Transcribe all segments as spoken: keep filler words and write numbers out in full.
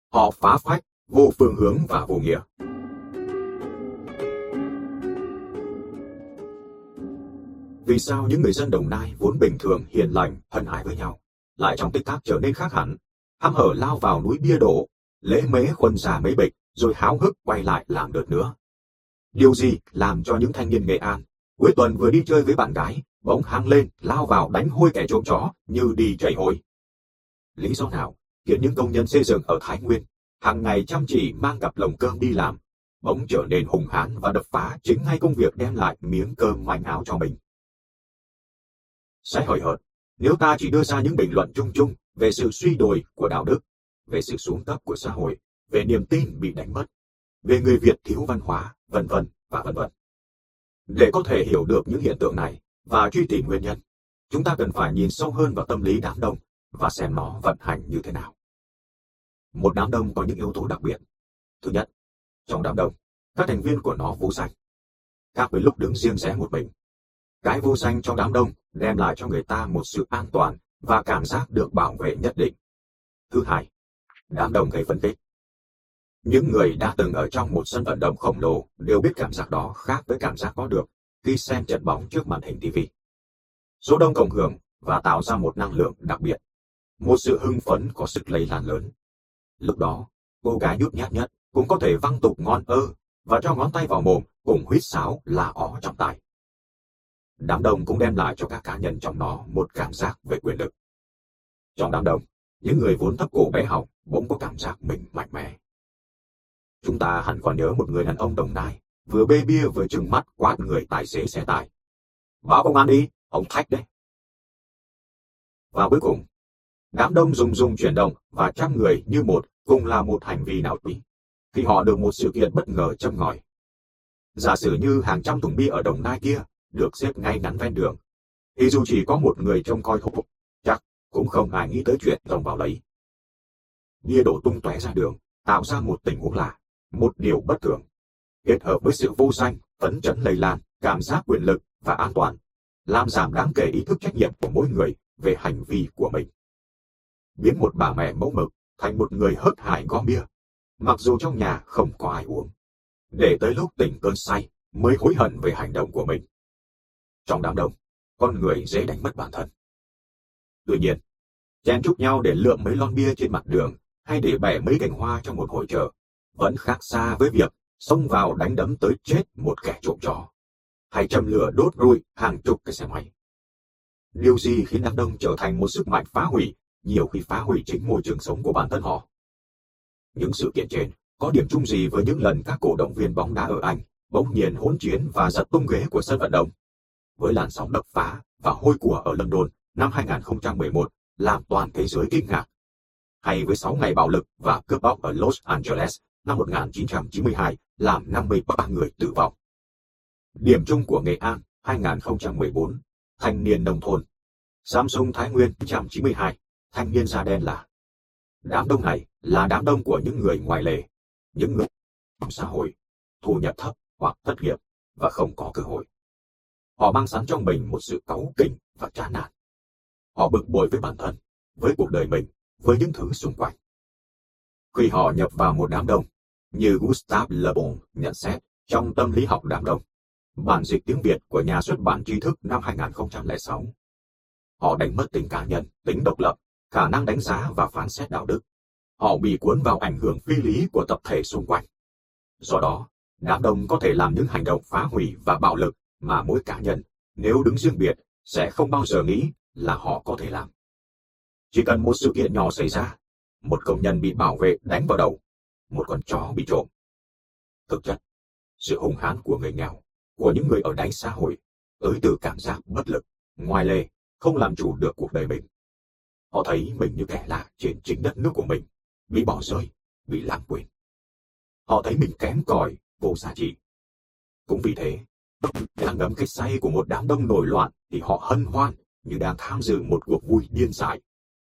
Họ phá phách, vô phương hướng và vô nghĩa. Vì sao những người dân Đồng Nai vốn bình thường, hiền lành, thân ái với nhau, lại trong tích tắc trở nên khác hẳn, hăm hở lao vào núi bia đổ, lễ mễ khuân ra mấy bịch, rồi háo hức quay lại làm đợt nữa? Điều gì làm cho những thanh niên Nghệ An cuối tuần vừa đi chơi với bạn gái bỗng hăng lên lao vào đánh hôi kẻ trộm chó như đi chảy hôi? Lý do nào khiến những công nhân xây dựng ở Thái Nguyên hàng ngày chăm chỉ mang cặp lồng cơm đi làm bỗng trở nên hung hãn và đập phá chính ngay công việc đem lại miếng cơm manh áo cho mình? Sẽ hời hợt nếu ta chỉ đưa ra những bình luận chung chung về sự suy đồi của đạo đức, về sự xuống cấp của xã hội, về niềm tin bị đánh mất, về người Việt thiếu văn hóa, vân vân và vân vân. Để có thể hiểu được những hiện tượng này và truy tìm nguyên nhân, chúng ta cần phải nhìn sâu hơn vào tâm lý đám đông và xem nó vận hành như thế nào. Một đám đông có những yếu tố đặc biệt. Thứ nhất, trong đám đông, các thành viên của nó vô danh, khác với lúc đứng riêng rẽ một mình. Cái vô danh trong đám đông đem lại cho người ta một sự an toàn và cảm giác được bảo vệ nhất định. Thứ hai, đám đông gây phân tích. Những người đã từng ở trong một sân vận động khổng lồ đều biết cảm giác đó khác với cảm giác có được khi xem trận bóng trước màn hình ti vi. Số đông cộng hưởng và tạo ra một năng lượng đặc biệt, một sự hưng phấn có sức lây lan lớn. Lúc đó, cô gái nhút nhát nhất cũng có thể văng tục ngon ơ và cho ngón tay vào mồm cùng huýt sáo là ó trong tai. Đám đông cũng đem lại cho các cá nhân trong nó một cảm giác về quyền lực. Trong đám đông, những người vốn thấp cổ bé họng bỗng có cảm giác mình mạnh mẽ. Chúng ta hẳn còn nhớ một người đàn ông Đồng Nai vừa bê bia vừa trừng mắt quát người tài xế xe tải: "Báo công an đi, ông thách đấy." Và cuối cùng, đám đông rùng rùng chuyển động và trăm người như một cùng là một hành vi nào tùy khi họ được một sự kiện bất ngờ châm ngòi. Giả sử như hàng trăm thùng bia ở Đồng Nai kia được xếp ngay ngắn ven đường, thì dù chỉ có một người trông coi hộ, chắc cũng không ai nghĩ tới chuyện lồng vào lấy. Bia đổ tung tóe ra đường, tạo ra một tình huống lạ, một điều bất thường, kết hợp với sự vô danh, phấn chấn lây lan, cảm giác quyền lực và an toàn, làm giảm đáng kể ý thức trách nhiệm của mỗi người về hành vi của mình. Biến một bà mẹ mẫu mực thành một người hớt hải gom bia, mặc dù trong nhà không có ai uống, để tới lúc tỉnh cơn say mới hối hận về hành động của mình. Trong đám đông, con người dễ đánh mất bản thân. Tuy nhiên, chen chúc nhau để lượm mấy lon bia trên mặt đường hay để bẻ mấy cành hoa trong một hội chợ vẫn khác xa với việc xông vào đánh đấm tới chết một kẻ trộm chó, hay châm lửa đốt rụi hàng chục cái xe máy. Điều gì khiến đám đông trở thành một sức mạnh phá hủy, nhiều khi phá hủy chính môi trường sống của bản thân họ? Những sự kiện trên có điểm chung gì với những lần các cổ động viên bóng đá ở Anh bỗng nhiên hỗn chiến và giật tung ghế của sân vận động, với làn sóng đập phá và hôi của ở London năm hai nghìn không trăm mười một làm toàn thế giới kinh ngạc, hay với sáu ngày bạo lực và cướp bóc ở Los Angeles năm một nghìn chín trăm chín mươi hai làm năm mươi ba người tử vong? Điểm chung của Nghệ An hai nghìn không trăm mười bốn, thanh niên nông thôn, Samsung Thái Nguyên chín trăm chín mươi hai, thanh niên da đen là. Đám đông này là đám đông của những người ngoài lề, những người trong xã hội, thu nhập thấp hoặc thất nghiệp và không có cơ hội. Họ mang sẵn trong mình một sự cáu kỉnh và chán nản. Họ bực bội với bản thân, với cuộc đời mình, với những thứ xung quanh. Khi họ nhập vào một đám đông, như Gustave Le Bon nhận xét trong Tâm lý học đám đông, bản dịch tiếng Việt của nhà xuất bản Tri Thức năm hai nghìn không trăm lẻ sáu, họ đánh mất tính cá nhân, tính độc lập, khả năng đánh giá và phán xét đạo đức. Họ bị cuốn vào ảnh hưởng phi lý của tập thể xung quanh. Do đó, đám đông có thể làm những hành động phá hủy và bạo lực mà mỗi cá nhân, nếu đứng riêng biệt, sẽ không bao giờ nghĩ là họ có thể làm. Chỉ cần một sự kiện nhỏ xảy ra, một công nhân bị bảo vệ đánh vào đầu, một con chó bị trộm. Thực chất, sự hung hãn của người nghèo, của những người ở đáy xã hội, tới từ cảm giác bất lực, ngoài lề, không làm chủ được cuộc đời mình. Họ thấy mình như kẻ lạ trên chính đất nước của mình, bị bỏ rơi, bị lãng quên. Họ thấy mình kém cỏi, vô giá trị. Cũng vì thế, đang ngấm cái say của một đám đông nổi loạn thì họ hân hoan như đang tham dự một cuộc vui điên dại.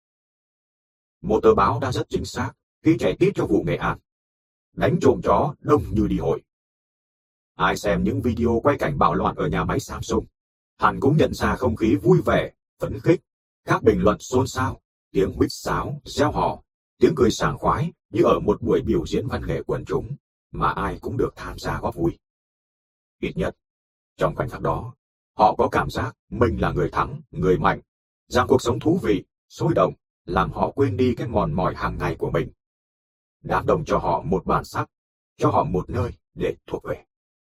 Một tờ báo đã rất chính xác khi chạy tít cho vụ Nghệ An: đánh trộm chó đông như đi hội. Ai xem những video quay cảnh bạo loạn ở nhà máy Samsung, hẳn cũng nhận ra không khí vui vẻ, phấn khích, các bình luận xôn xao, tiếng huýt sáo, reo hò, tiếng cười sảng khoái như ở một buổi biểu diễn văn nghệ quần chúng mà ai cũng được tham gia góp vui. Ít nhất, trong khoảnh khắc đó, họ có cảm giác mình là người thắng, người mạnh, rằng cuộc sống thú vị, sôi động, làm họ quên đi cái mòn mỏi hàng ngày của mình. Đám đông cho họ một bản sắc, cho họ một nơi để thuộc về.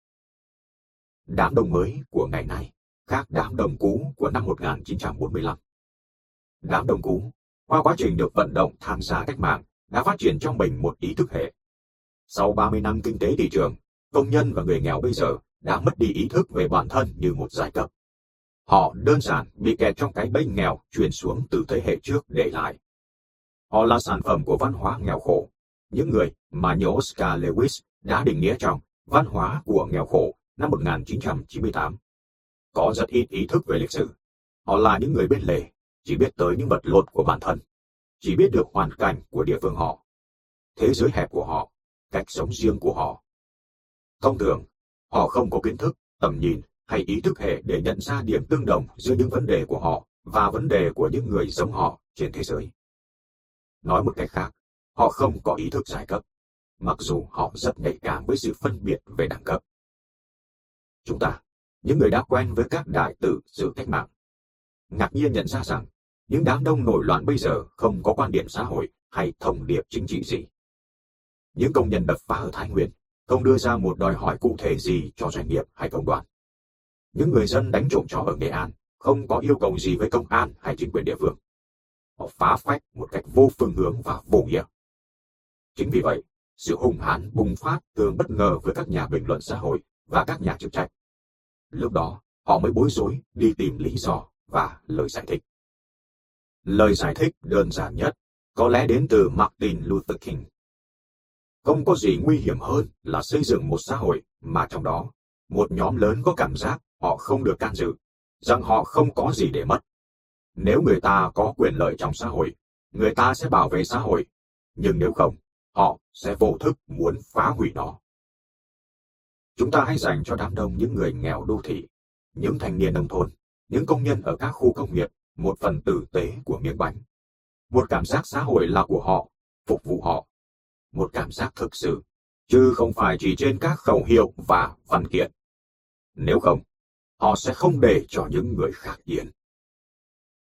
Đám đông mới của ngày nay khác đám đông cũ của năm một nghìn chín trăm bốn mươi lăm. Đám đông cũ, qua quá trình được vận động tham gia cách mạng, đã phát triển trong mình một ý thức hệ. Sau ba mươi năm kinh tế thị trường, công nhân và người nghèo bây giờ đã mất đi ý thức về bản thân như một giai cấp. Họ đơn giản bị kẹt trong cái bẫy nghèo truyền xuống từ thế hệ trước để lại. Họ là sản phẩm của văn hóa nghèo khổ, những người mà như Oscar Lewis đã định nghĩa trong Văn hóa của nghèo khổ năm một nghìn chín trăm chín mươi tám. Có rất ít ý thức về lịch sử. Họ là những người bên lề, chỉ biết tới những vật lộn của bản thân, chỉ biết được hoàn cảnh của địa phương họ, thế giới hẹp của họ, cách sống riêng của họ. Thông thường, họ không có kiến thức, tầm nhìn hay ý thức hệ để nhận ra điểm tương đồng giữa những vấn đề của họ và vấn đề của những người giống họ trên thế giới. Nói một cách khác, họ không có ý thức giai cấp, mặc dù họ rất nhạy cảm với sự phân biệt về đẳng cấp. Chúng ta, những người đã quen với các đại tự sự cách mạng, ngạc nhiên nhận ra rằng những đám đông nổi loạn bây giờ không có quan điểm xã hội hay thông điệp chính trị gì. Những công nhân đập phá ở Thái Nguyên không đưa ra một đòi hỏi cụ thể gì cho doanh nghiệp hay công đoàn. Những người dân đánh trộm chó ở Nghệ An không có yêu cầu gì với công an hay chính quyền địa phương. Họ phá phách một cách vô phương hướng và vô nghĩa. Chính vì vậy, sự hung hãn bùng phát thường bất ngờ với các nhà bình luận xã hội và các nhà chức trách. Lúc đó, họ mới bối rối đi tìm lý do và lời giải thích. Lời giải thích đơn giản nhất có lẽ đến từ Martin Luther King. Không có gì nguy hiểm hơn là xây dựng một xã hội mà trong đó một nhóm lớn có cảm giác họ không được can dự, rằng họ không có gì để mất. Nếu người ta có quyền lợi trong xã hội, người ta sẽ bảo vệ xã hội, nhưng nếu không, họ sẽ vô thức muốn phá hủy nó. Chúng ta hãy dành cho đám đông những người nghèo đô thị, những thanh niên nông thôn, những công nhân ở các khu công nghiệp một phần tử tế của miếng bánh. Một cảm giác xã hội là của họ, phục vụ họ. Một cảm giác thực sự, chứ không phải chỉ trên các khẩu hiệu và văn kiện. Nếu không, họ sẽ không để cho những người khác yên.